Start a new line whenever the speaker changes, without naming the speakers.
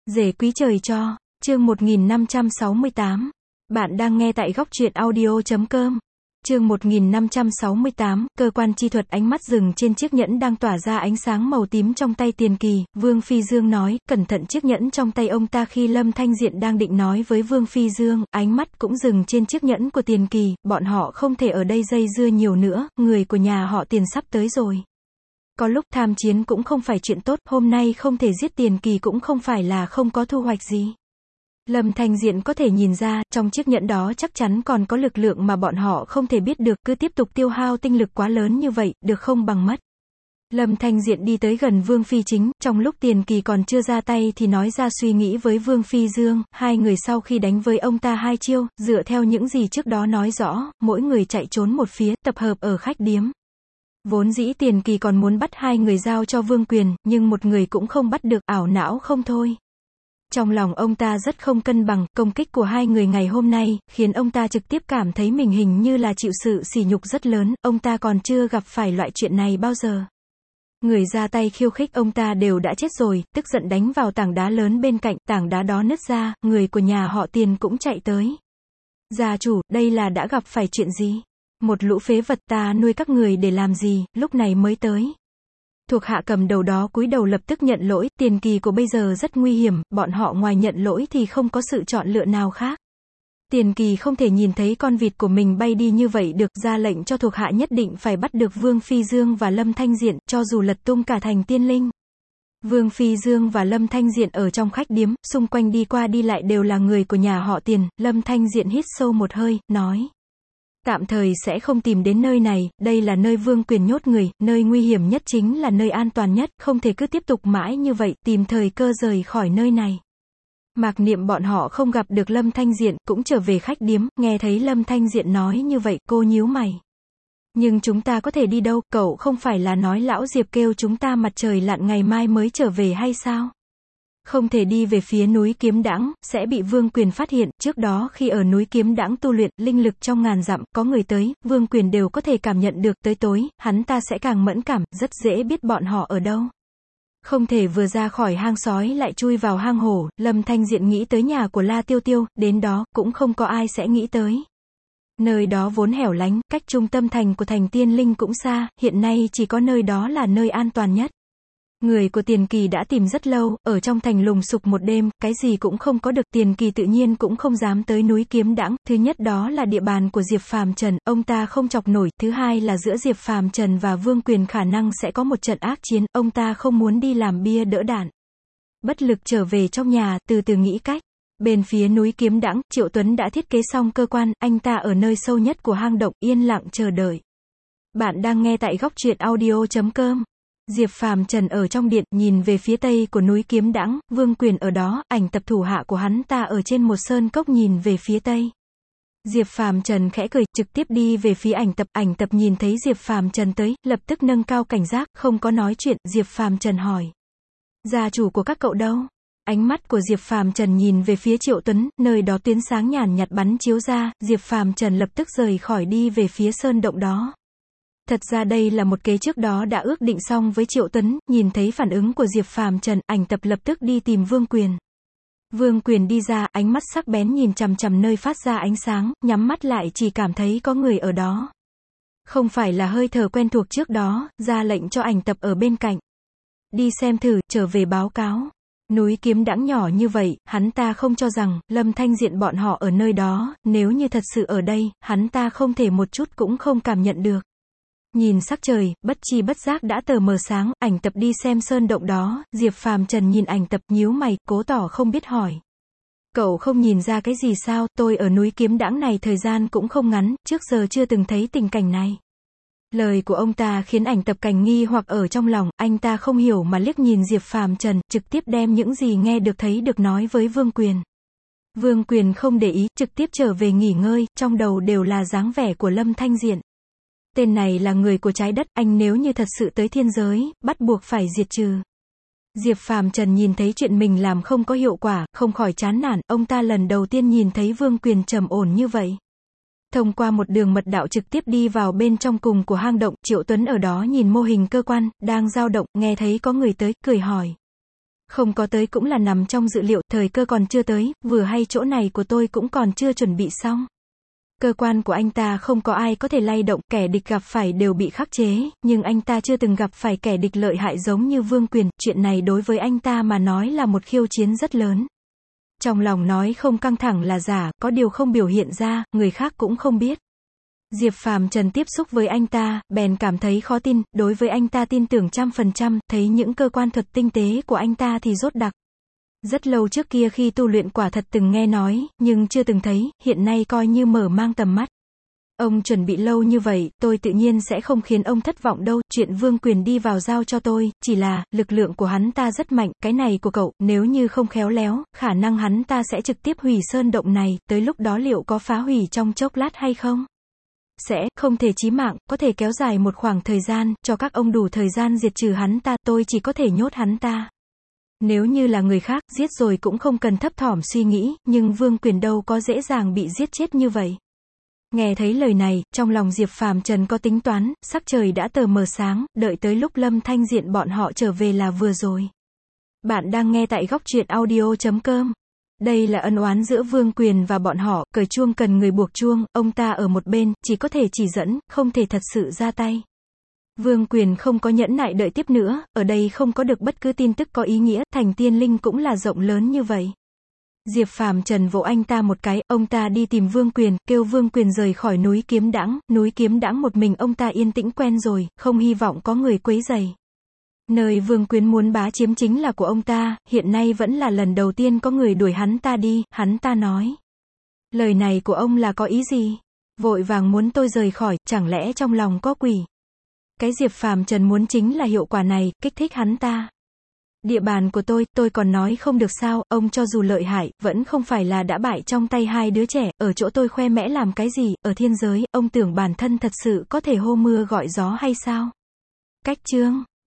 Rể quý trời cho, chương 1568. Bạn đang nghe tại góc truyện audio.com. Chương 1568, cơ quan chi thuật. Ánh mắt dừng trên chiếc nhẫn đang tỏa ra ánh sáng màu tím trong tay Tiền Kỳ. Vương Phi Dương nói, cẩn thận chiếc nhẫn trong tay ông ta. Khi Lâm Thanh Diện đang định nói với Vương Phi Dương, ánh mắt cũng dừng trên chiếc nhẫn của Tiền Kỳ. Bọn họ không thể ở đây dây dưa nhiều nữa, người của nhà họ Tiền sắp tới rồi. Có lúc tham chiến cũng không phải chuyện tốt, hôm nay không thể giết Tiền Kỳ cũng không phải là không có thu hoạch gì. Lâm Thanh Diện có thể nhìn ra, trong chiếc nhẫn đó chắc chắn còn có lực lượng mà bọn họ không thể biết được, cứ tiếp tục tiêu hao tinh lực quá lớn như vậy, được không bằng mất. Lâm Thanh Diện đi tới gần Vương Phi Chính, trong lúc Tiền Kỳ còn chưa ra tay thì nói ra suy nghĩ với Vương Phi Dương, hai người sau khi đánh với ông ta hai chiêu, dựa theo những gì trước đó nói rõ, mỗi người chạy trốn một phía, tập hợp ở khách điếm. Vốn dĩ Tiền Kỳ còn muốn bắt hai người giao cho Vương Quyền, nhưng một người cũng không bắt được, ảo não không thôi. Trong lòng ông ta rất không cân bằng, công kích của hai người ngày hôm nay, khiến ông ta trực tiếp cảm thấy mình hình như là chịu sự sỉ nhục rất lớn, ông ta còn chưa gặp phải loại chuyện này bao giờ. Người ra tay khiêu khích ông ta đều đã chết rồi, tức giận đánh vào tảng đá lớn bên cạnh, tảng đá đó nứt ra, người của nhà họ Tiền cũng chạy tới. Gia chủ, đây là đã gặp phải chuyện gì? Một lũ phế vật, ta nuôi các người để làm gì, lúc này mới tới. Thuộc hạ cầm đầu đó cúi đầu lập tức nhận lỗi, Tiền Kỳ của bây giờ rất nguy hiểm, bọn họ ngoài nhận lỗi thì không có sự chọn lựa nào khác. Tiền Kỳ không thể nhìn thấy con vịt của mình bay đi như vậy được, ra lệnh cho thuộc hạ nhất định phải bắt được Vương Phi Dương và Lâm Thanh Diện, cho dù lật tung cả thành Tiên Linh. Vương Phi Dương và Lâm Thanh Diện ở trong khách điếm, xung quanh đi qua đi lại đều là người của nhà họ Tiền. Lâm Thanh Diện hít sâu một hơi, nói. Tạm thời sẽ không tìm đến nơi này, đây là nơi Vương Quyền nhốt người, nơi nguy hiểm nhất chính là nơi an toàn nhất, không thể cứ tiếp tục mãi như vậy, tìm thời cơ rời khỏi nơi này. Mạc Niệm bọn họ không gặp được Lâm Thanh Diện, cũng trở về khách điếm, nghe thấy Lâm Thanh Diện nói như vậy, cô nhíu mày. Nhưng chúng ta có thể đi đâu, cậu không phải là nói lão Diệp kêu chúng ta mặt trời lặn ngày mai mới trở về hay sao? Không thể đi về phía núi Kiếm Đãng, sẽ bị Vương Quyền phát hiện. Trước đó khi ở núi Kiếm Đãng tu luyện, linh lực trong ngàn dặm, có người tới, Vương Quyền đều có thể cảm nhận được, tới tối, hắn ta sẽ càng mẫn cảm, rất dễ biết bọn họ ở đâu. Không thể vừa ra khỏi hang sói lại chui vào hang hổ. Lâm Thanh Diện nghĩ tới nhà của La Tiêu Tiêu, đến đó, cũng không có ai sẽ nghĩ tới. Nơi đó vốn hẻo lánh, cách trung tâm thành của thành Tiên Linh cũng xa, hiện nay chỉ có nơi đó là nơi an toàn nhất. Người của Tiền Kỳ đã tìm rất lâu, ở trong thành lùng sục một đêm, cái gì cũng không có được, Tiền Kỳ tự nhiên cũng không dám tới núi Kiếm Đãng. Thứ nhất đó là địa bàn của Diệp Phàm Trần, ông ta không chọc nổi, thứ hai là giữa Diệp Phàm Trần và Vương Quyền khả năng sẽ có một trận ác chiến, ông ta không muốn đi làm bia đỡ đạn. Bất lực trở về trong nhà, từ từ nghĩ cách. Bên phía núi Kiếm Đãng, Triệu Tuấn đã thiết kế xong cơ quan, anh ta ở nơi sâu nhất của hang động, yên lặng chờ đợi. Bạn đang nghe tại góc truyện audio.com. Diệp Phàm Trần ở trong điện, nhìn về phía tây của núi Kiếm Đãng, Vương Quyền ở đó, ảnh tập thủ hạ của hắn ta ở trên một sơn cốc nhìn về phía tây. Diệp Phàm Trần khẽ cười, trực tiếp đi về phía ảnh tập nhìn thấy Diệp Phàm Trần tới, lập tức nâng cao cảnh giác, không có nói chuyện. Diệp Phàm Trần hỏi. Gia chủ của các cậu đâu? Ánh mắt của Diệp Phàm Trần nhìn về phía Triệu Tuấn, nơi đó tuyến sáng nhàn nhạt bắn chiếu ra, Diệp Phàm Trần lập tức rời khỏi đi về phía sơn động đó. Thật ra đây là một kế trước đó đã ước định xong với Triệu Tuấn, nhìn thấy phản ứng của Diệp Phàm Trần, ảnh tập lập tức đi tìm Vương Quyền. Vương Quyền đi ra, ánh mắt sắc bén nhìn chằm chằm nơi phát ra ánh sáng, nhắm mắt lại chỉ cảm thấy có người ở đó. Không phải là hơi thở quen thuộc trước đó, ra lệnh cho ảnh tập ở bên cạnh. Đi xem thử, trở về báo cáo. Núi Kiếm Đãng nhỏ như vậy, hắn ta không cho rằng Lâm Thanh Diện bọn họ ở nơi đó, nếu như thật sự ở đây, hắn ta không thể một chút cũng không cảm nhận được. Nhìn sắc trời, bất chi bất giác đã tờ mờ sáng, ảnh tập đi xem sơn động đó, Diệp Phàm Trần nhìn ảnh tập nhíu mày, cố tỏ không biết hỏi. Cậu không nhìn ra cái gì sao, tôi ở núi Kiếm Đãng này thời gian cũng không ngắn, trước giờ chưa từng thấy tình cảnh này. Lời của ông ta khiến ảnh tập cảnh nghi hoặc ở trong lòng, anh ta không hiểu mà liếc nhìn Diệp Phàm Trần, trực tiếp đem những gì nghe được thấy được nói với Vương Quyền. Vương Quyền không để ý, trực tiếp trở về nghỉ ngơi, trong đầu đều là dáng vẻ của Lâm Thanh Diện. Tên này là người của trái đất, anh nếu như thật sự tới thiên giới, bắt buộc phải diệt trừ. Diệp Phàm Trần nhìn thấy chuyện mình làm không có hiệu quả, không khỏi chán nản, ông ta lần đầu tiên nhìn thấy Vương Quyền trầm ổn như vậy. Thông qua một đường mật đạo trực tiếp đi vào bên trong cùng của hang động, Triệu Tuấn ở đó nhìn mô hình cơ quan, đang dao động, nghe thấy có người tới, cười hỏi. Không có tới cũng là nằm trong dự liệu, thời cơ còn chưa tới, vừa hay chỗ này của tôi cũng còn chưa chuẩn bị xong. Cơ quan của anh ta không có ai có thể lay động, kẻ địch gặp phải đều bị khắc chế, nhưng anh ta chưa từng gặp phải kẻ địch lợi hại giống như Vương Quyền, chuyện này đối với anh ta mà nói là một khiêu chiến rất lớn. Trong lòng nói không căng thẳng là giả, có điều không biểu hiện ra, người khác cũng không biết. Diệp Phàm Trần tiếp xúc với anh ta, bèn cảm thấy khó tin, đối với anh ta tin tưởng 100%, thấy những cơ quan thuật tinh tế của anh ta thì rốt đặc. Rất lâu trước kia khi tu luyện quả thật từng nghe nói, nhưng chưa từng thấy, hiện nay coi như mở mang tầm mắt. Ông chuẩn bị lâu như vậy, tôi tự nhiên sẽ không khiến ông thất vọng đâu, chuyện Vương Quyền đi vào giao cho tôi, chỉ là, lực lượng của hắn ta rất mạnh, cái này của cậu, nếu như không khéo léo, khả năng hắn ta sẽ trực tiếp hủy sơn động này, tới lúc đó liệu có phá hủy trong chốc lát hay không? Sẽ, không thể chí mạng, có thể kéo dài một khoảng thời gian, cho các ông đủ thời gian diệt trừ hắn ta, tôi chỉ có thể nhốt hắn ta. Nếu như là người khác, giết rồi cũng không cần thấp thỏm suy nghĩ, nhưng Vương Quyền đâu có dễ dàng bị giết chết như vậy. Nghe thấy lời này, trong lòng Diệp Phàm Trần có tính toán, sắc trời đã tờ mờ sáng, đợi tới lúc Lâm Thanh Diện bọn họ trở về là vừa rồi. Bạn đang nghe tại góc truyện audio.com. Đây là ân oán giữa Vương Quyền và bọn họ, cởi chuông cần người buộc chuông, ông ta ở một bên, chỉ có thể chỉ dẫn, không thể thật sự ra tay. Vương Quyền không có nhẫn nại đợi tiếp nữa, ở đây không có được bất cứ tin tức có ý nghĩa, thành tiên linh cũng là rộng lớn như vậy. Diệp Phàm Trần vỗ anh ta một cái, ông ta đi tìm Vương Quyền, kêu Vương Quyền rời khỏi núi Kiếm Đãng một mình ông ta yên tĩnh quen rồi, không hy vọng có người quấy rầy. Nơi Vương Quyền muốn bá chiếm chính là của ông ta, hiện nay vẫn là lần đầu tiên có người đuổi hắn ta đi, hắn ta nói. Lời này của ông là có ý gì? Vội vàng muốn tôi rời khỏi, chẳng lẽ trong lòng có quỷ? Cái Diệp Phàm Trần muốn chính là hiệu quả này, kích thích hắn ta. Địa bàn của tôi còn nói không được sao, ông cho dù lợi hại, vẫn không phải là đã bại trong tay hai đứa trẻ, ở chỗ tôi khoe mẽ làm cái gì, ở thiên giới, ông tưởng bản thân thật sự có thể hô mưa gọi gió hay sao? Cách chương